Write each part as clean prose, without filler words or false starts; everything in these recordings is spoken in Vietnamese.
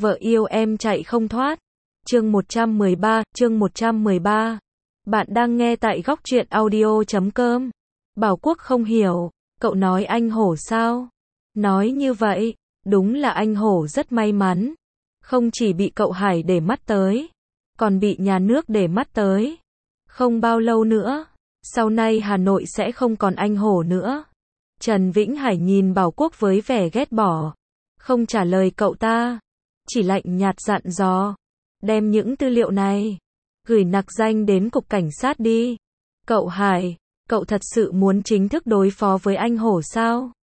Vợ yêu em chạy không thoát. Chương 113. Bạn đang nghe tại góc truyện audio.com. Bảo Quốc không hiểu, cậu nói anh Hổ sao? Nói như vậy, đúng là anh Hổ rất may mắn. Không chỉ bị cậu Hải để mắt tới, còn bị nhà nước để mắt tới. Không bao lâu nữa, sau này Hà Nội sẽ không còn anh Hổ nữa. Trần Vĩnh Hải nhìn Bảo Quốc với vẻ ghét bỏ, không trả lời cậu ta, chỉ lạnh nhạt dặn dò, đem những tư liệu này gửi nặc danh đến cục cảnh sát đi. Cậu Hải, cậu thật sự muốn chính thức đối phó với anh Hổ sao?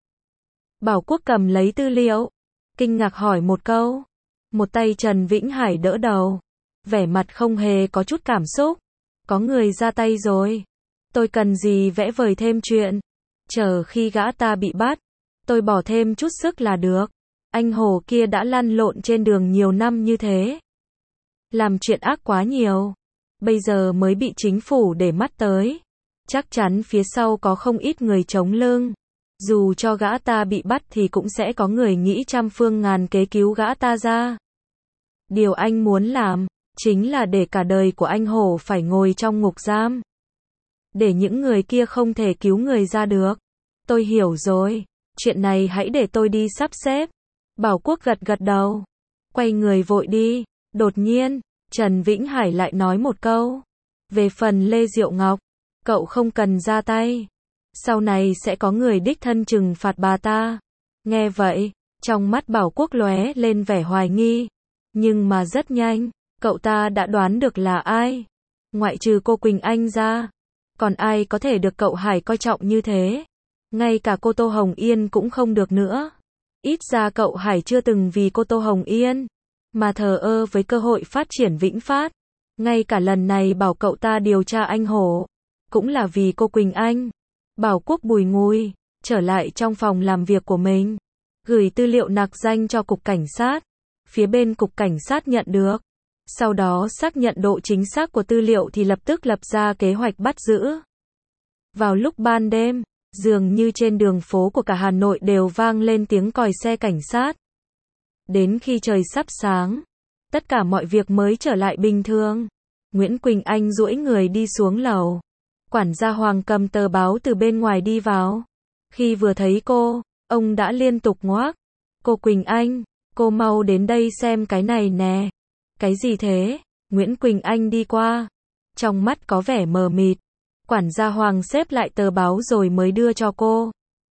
Bảo Quốc cầm lấy tư liệu, kinh ngạc hỏi một câu. Một tay Trần Vĩnh Hải đỡ đầu, vẻ mặt không hề có chút cảm xúc. Có người ra tay rồi. Tôi cần gì vẽ vời thêm chuyện. Chờ khi gã ta bị bắt, tôi bỏ thêm chút sức là được. Anh Hổ kia đã lăn lộn trên đường nhiều năm như thế, làm chuyện ác quá nhiều, bây giờ mới bị chính phủ để mắt tới. Chắc chắn phía sau có không ít người chống lưng. Dù cho gã ta bị bắt thì cũng sẽ có người nghĩ trăm phương ngàn kế cứu gã ta ra. Điều anh muốn làm, chính là để cả đời của anh Hổ phải ngồi trong ngục giam. Để những người kia không thể cứu người ra được. Tôi hiểu rồi, chuyện này hãy để tôi đi sắp xếp. Bảo Quốc gật gật đầu, quay người vội đi. Đột nhiên, Trần Vĩnh Hải lại nói một câu. Về phần Lê Diệu Ngọc, cậu không cần ra tay. Sau này sẽ có người đích thân trừng phạt bà ta. Nghe vậy, trong mắt Bảo Quốc lóe lên vẻ hoài nghi. Nhưng mà rất nhanh, cậu ta đã đoán được là ai. Ngoại trừ cô Quỳnh Anh ra, còn ai có thể được cậu Hải coi trọng như thế? Ngay cả cô Tô Hồng Yên cũng không được nữa. Ít ra cậu Hải chưa từng vì cô Tô Hồng Yên mà thờ ơ với cơ hội phát triển Vĩnh Phát. Ngay cả lần này bảo cậu ta điều tra anh Hổ, cũng là vì cô Quỳnh Anh. Bảo Quốc bùi ngùi, trở lại trong phòng làm việc của mình, gửi tư liệu nặc danh cho cục cảnh sát. Phía bên cục cảnh sát nhận được, sau đó xác nhận độ chính xác của tư liệu thì lập tức lập ra kế hoạch bắt giữ. Vào lúc ban đêm, dường như trên đường phố của cả Hà Nội đều vang lên tiếng còi xe cảnh sát. Đến khi trời sắp sáng, tất cả mọi việc mới trở lại bình thường. Nguyễn Quỳnh Anh duỗi người đi xuống lầu. Quản gia Hoàng cầm tờ báo từ bên ngoài đi vào. Khi vừa thấy cô, ông đã liên tục ngoác. Cô Quỳnh Anh, cô mau đến đây xem cái này nè. Cái gì thế? Nguyễn Quỳnh Anh đi qua, trong mắt có vẻ mờ mịt. Quản gia Hoàng xếp lại tờ báo rồi mới đưa cho cô.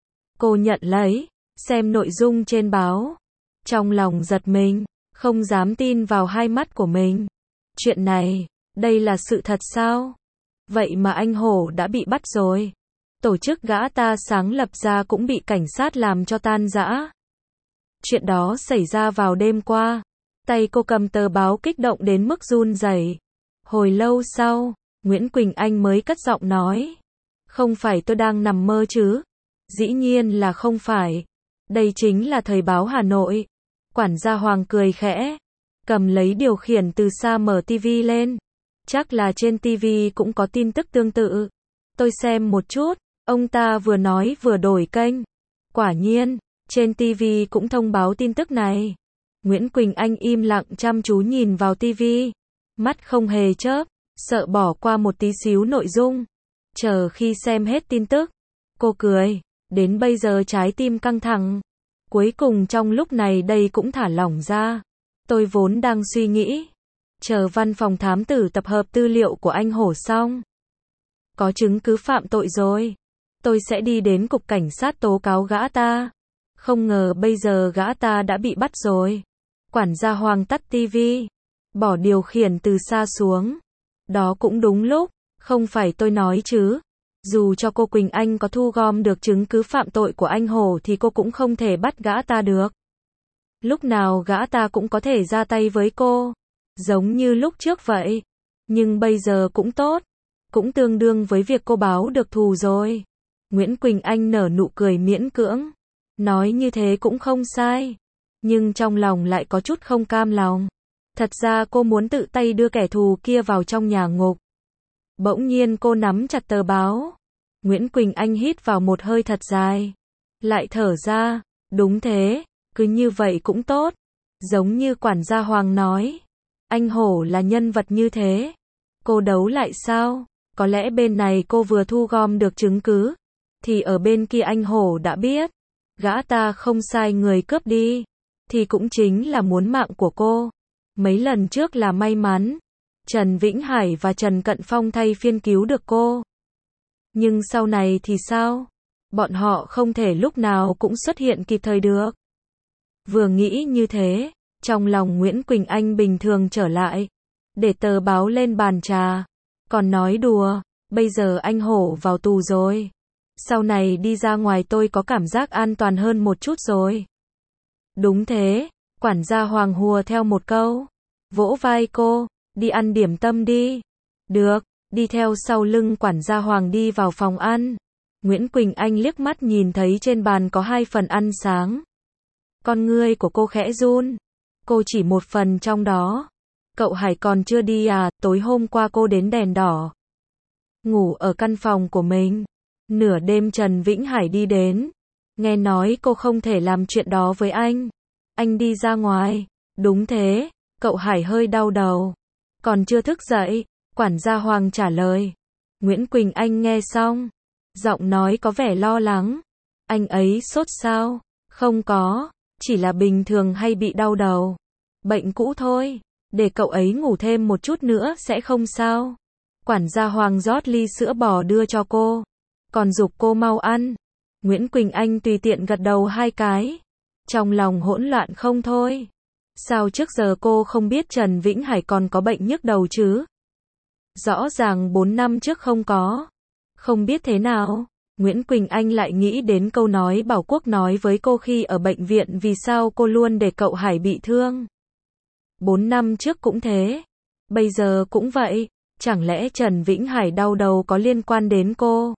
Cô nhận lấy, xem nội dung trên báo. Trong lòng giật mình, không dám tin vào hai mắt của mình. Chuyện này, đây là sự thật sao? Vậy mà anh Hổ đã bị bắt rồi. Tổ chức gã ta sáng lập ra cũng bị cảnh sát làm cho tan rã. Chuyện đó xảy ra vào đêm qua. Tay cô cầm tờ báo kích động đến mức run rẩy. Hồi lâu sau, Nguyễn Quỳnh Anh mới cất giọng nói. Không phải tôi đang nằm mơ chứ? Dĩ nhiên là không phải. Đây chính là Thời báo Hà Nội. Quản gia Hoàng cười khẽ, cầm lấy điều khiển từ xa mở tivi lên. Chắc là trên tivi cũng có tin tức tương tự. Tôi xem một chút, ông ta vừa nói vừa đổi kênh. Quả nhiên, trên tivi cũng thông báo tin tức này. Nguyễn Quỳnh Anh im lặng chăm chú nhìn vào tivi, mắt không hề chớp, sợ bỏ qua một tí xíu nội dung. Chờ khi xem hết tin tức, cô cười, đến bây giờ trái tim căng thẳng. Cuối cùng trong lúc này đây cũng thả lỏng ra. Tôi vốn đang suy nghĩ, chờ văn phòng thám tử tập hợp tư liệu của anh Hổ xong, có chứng cứ phạm tội rồi, tôi sẽ đi đến cục cảnh sát tố cáo gã ta. Không ngờ bây giờ gã ta đã bị bắt rồi. Quản gia Hoàng tắt tivi, bỏ điều khiển từ xa xuống. Đó cũng đúng lúc, không phải tôi nói chứ. Dù cho cô Quỳnh Anh có thu gom được chứng cứ phạm tội của anh Hổ thì cô cũng không thể bắt gã ta được. Lúc nào gã ta cũng có thể ra tay với cô, giống như lúc trước vậy. Nhưng bây giờ cũng tốt, cũng tương đương với việc cô báo được thù rồi. Nguyễn Quỳnh Anh nở nụ cười miễn cưỡng, nói như thế cũng không sai. Nhưng trong lòng lại có chút không cam lòng. Thật ra cô muốn tự tay đưa kẻ thù kia vào trong nhà ngục. Bỗng nhiên cô nắm chặt tờ báo. Nguyễn Quỳnh Anh hít vào một hơi thật dài, lại thở ra. Đúng thế, cứ như vậy cũng tốt. Giống như quản gia Hoàng nói, anh Hổ là nhân vật như thế. Cô đấu lại sao? Có lẽ bên này cô vừa thu gom được chứng cứ, thì ở bên kia anh Hổ đã biết. Gã ta không sai người cướp đi, thì cũng chính là muốn mạng của cô. Mấy lần trước là may mắn, Trần Vĩnh Hải và Trần Cận Phong thay phiên cứu được cô. Nhưng sau này thì sao? Bọn họ không thể lúc nào cũng xuất hiện kịp thời được. Vừa nghĩ như thế, trong lòng Nguyễn Quỳnh Anh bình thường trở lại, để tờ báo lên bàn trà. Còn nói đùa, bây giờ anh Hổ vào tù rồi. Sau này đi ra ngoài tôi có cảm giác an toàn hơn một chút rồi. Đúng thế, quản gia Hoàng hùa theo một câu. Vỗ vai cô, đi ăn điểm tâm đi. Được, đi theo sau lưng quản gia Hoàng đi vào phòng ăn. Nguyễn Quỳnh Anh liếc mắt nhìn thấy trên bàn có 2 phần ăn sáng. Con ngươi của cô khẽ run. Cô chỉ một phần trong đó. Cậu Hải còn chưa đi à? Tối hôm qua cô đến đèn đỏ, ngủ ở căn phòng của mình. Nửa đêm Trần Vĩnh Hải đi đến. Nghe nói cô không thể làm chuyện đó với anh. Anh đi ra ngoài. Đúng thế, cậu Hải hơi đau đầu. Còn chưa thức dậy, quản gia Hoàng trả lời. Nguyễn Quỳnh Anh nghe xong, giọng nói có vẻ lo lắng. Anh ấy sốt sao? Không có, chỉ là bình thường hay bị đau đầu. Bệnh cũ thôi, để cậu ấy ngủ thêm một chút nữa sẽ không sao. Quản gia Hoàng rót ly sữa bò đưa cho cô, còn giục cô mau ăn. Nguyễn Quỳnh Anh tùy tiện gật đầu 2 cái, trong lòng hỗn loạn không thôi. Sao trước giờ cô không biết Trần Vĩnh Hải còn có bệnh nhức đầu chứ? Rõ ràng 4 năm trước không có. Không biết thế nào, Nguyễn Quỳnh Anh lại nghĩ đến câu nói Bảo Quốc nói với cô khi ở bệnh viện, vì sao cô luôn để cậu Hải bị thương. 4 năm trước cũng thế, bây giờ cũng vậy, chẳng lẽ Trần Vĩnh Hải đau đầu có liên quan đến cô?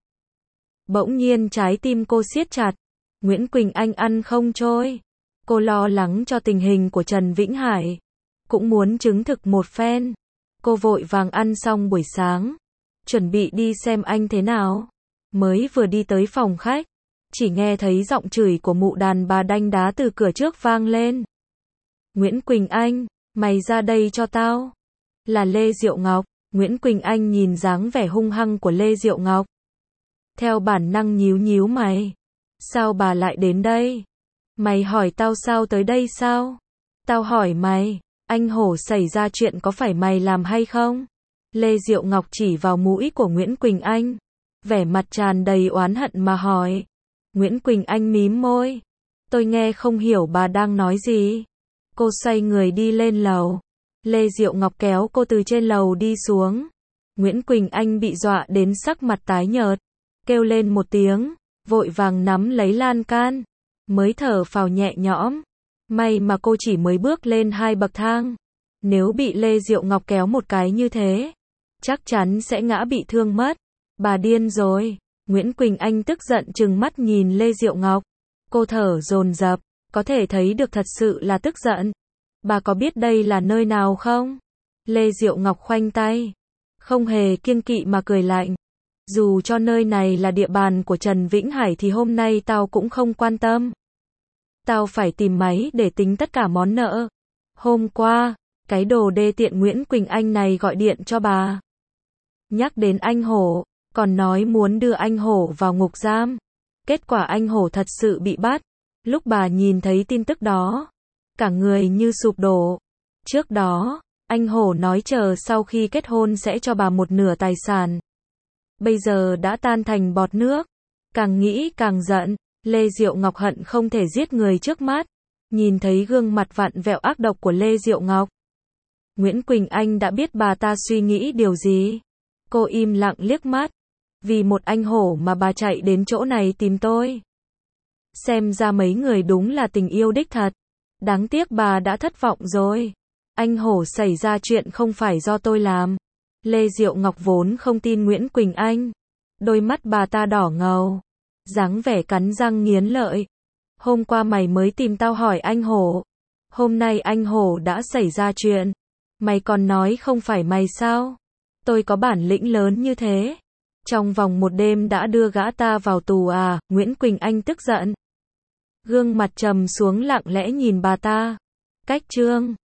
Bỗng nhiên trái tim cô siết chặt, Nguyễn Quỳnh Anh ăn không trôi. Cô lo lắng cho tình hình của Trần Vĩnh Hải, cũng muốn chứng thực một phen. Cô vội vàng ăn xong buổi sáng, chuẩn bị đi xem anh thế nào. Mới vừa đi tới phòng khách, chỉ nghe thấy giọng chửi của mụ đàn bà đanh đá từ cửa trước vang lên. Nguyễn Quỳnh Anh, mày ra đây cho tao. Là Lê Diệu Ngọc. Nguyễn Quỳnh Anh nhìn dáng vẻ hung hăng của Lê Diệu Ngọc, theo bản năng nhíu nhíu mày. Sao bà lại đến đây? Mày hỏi tao sao tới đây sao? Tao hỏi mày, anh Hổ xảy ra chuyện có phải mày làm hay không? Lê Diệu Ngọc chỉ vào mũi của Nguyễn Quỳnh Anh, vẻ mặt tràn đầy oán hận mà hỏi. Nguyễn Quỳnh Anh mím môi. Tôi nghe không hiểu bà đang nói gì. Cô xoay người đi lên lầu. Lê Diệu Ngọc kéo cô từ trên lầu đi xuống. Nguyễn Quỳnh Anh bị dọa đến sắc mặt tái nhợt, kêu lên một tiếng, vội vàng nắm lấy lan can, mới thở phào nhẹ nhõm. May mà cô chỉ mới bước lên 2 bậc thang. Nếu bị Lê Diệu Ngọc kéo một cái như thế, chắc chắn sẽ ngã bị thương mất. Bà điên rồi. Nguyễn Quỳnh Anh tức giận trừng mắt nhìn Lê Diệu Ngọc. Cô thở dồn dập, có thể thấy được thật sự là tức giận. Bà có biết đây là nơi nào không? Lê Diệu Ngọc khoanh tay, không hề kiêng kỵ mà cười lạnh. Dù cho nơi này là địa bàn của Trần Vĩnh Hải thì hôm nay tao cũng không quan tâm. Tao phải tìm máy để tính tất cả món nợ. Hôm qua, cái đồ đê tiện Nguyễn Quỳnh Anh này gọi điện cho bà. Nhắc đến anh Hổ, còn nói muốn đưa anh Hổ vào ngục giam. Kết quả anh Hổ thật sự bị bắt. Lúc bà nhìn thấy tin tức đó, cả người như sụp đổ. Trước đó, anh Hổ nói chờ sau khi kết hôn sẽ cho bà 1/2 tài sản. Bây giờ đã tan thành bọt nước. Càng nghĩ càng giận, Lê Diệu Ngọc hận không thể giết người trước mắt. Nhìn thấy gương mặt vặn vẹo ác độc của Lê Diệu Ngọc, Nguyễn Quỳnh Anh đã biết bà ta suy nghĩ điều gì. Cô im lặng liếc mắt. Vì một anh Hổ mà bà chạy đến chỗ này tìm tôi. Xem ra mấy người đúng là tình yêu đích thật. Đáng tiếc bà đã thất vọng rồi. Anh Hổ xảy ra chuyện không phải do tôi làm. Lê Diệu Ngọc vốn không tin Nguyễn Quỳnh Anh. Đôi mắt bà ta đỏ ngầu, dáng vẻ cắn răng nghiến lợi. Hôm qua mày mới tìm tao hỏi anh Hổ. Hôm nay anh Hổ đã xảy ra chuyện. Mày còn nói không phải mày sao? Tôi có bản lĩnh lớn như thế. Trong vòng một đêm đã đưa gã ta vào tù à? Nguyễn Quỳnh Anh tức giận. Gương mặt trầm xuống lặng lẽ nhìn bà ta. Cách chương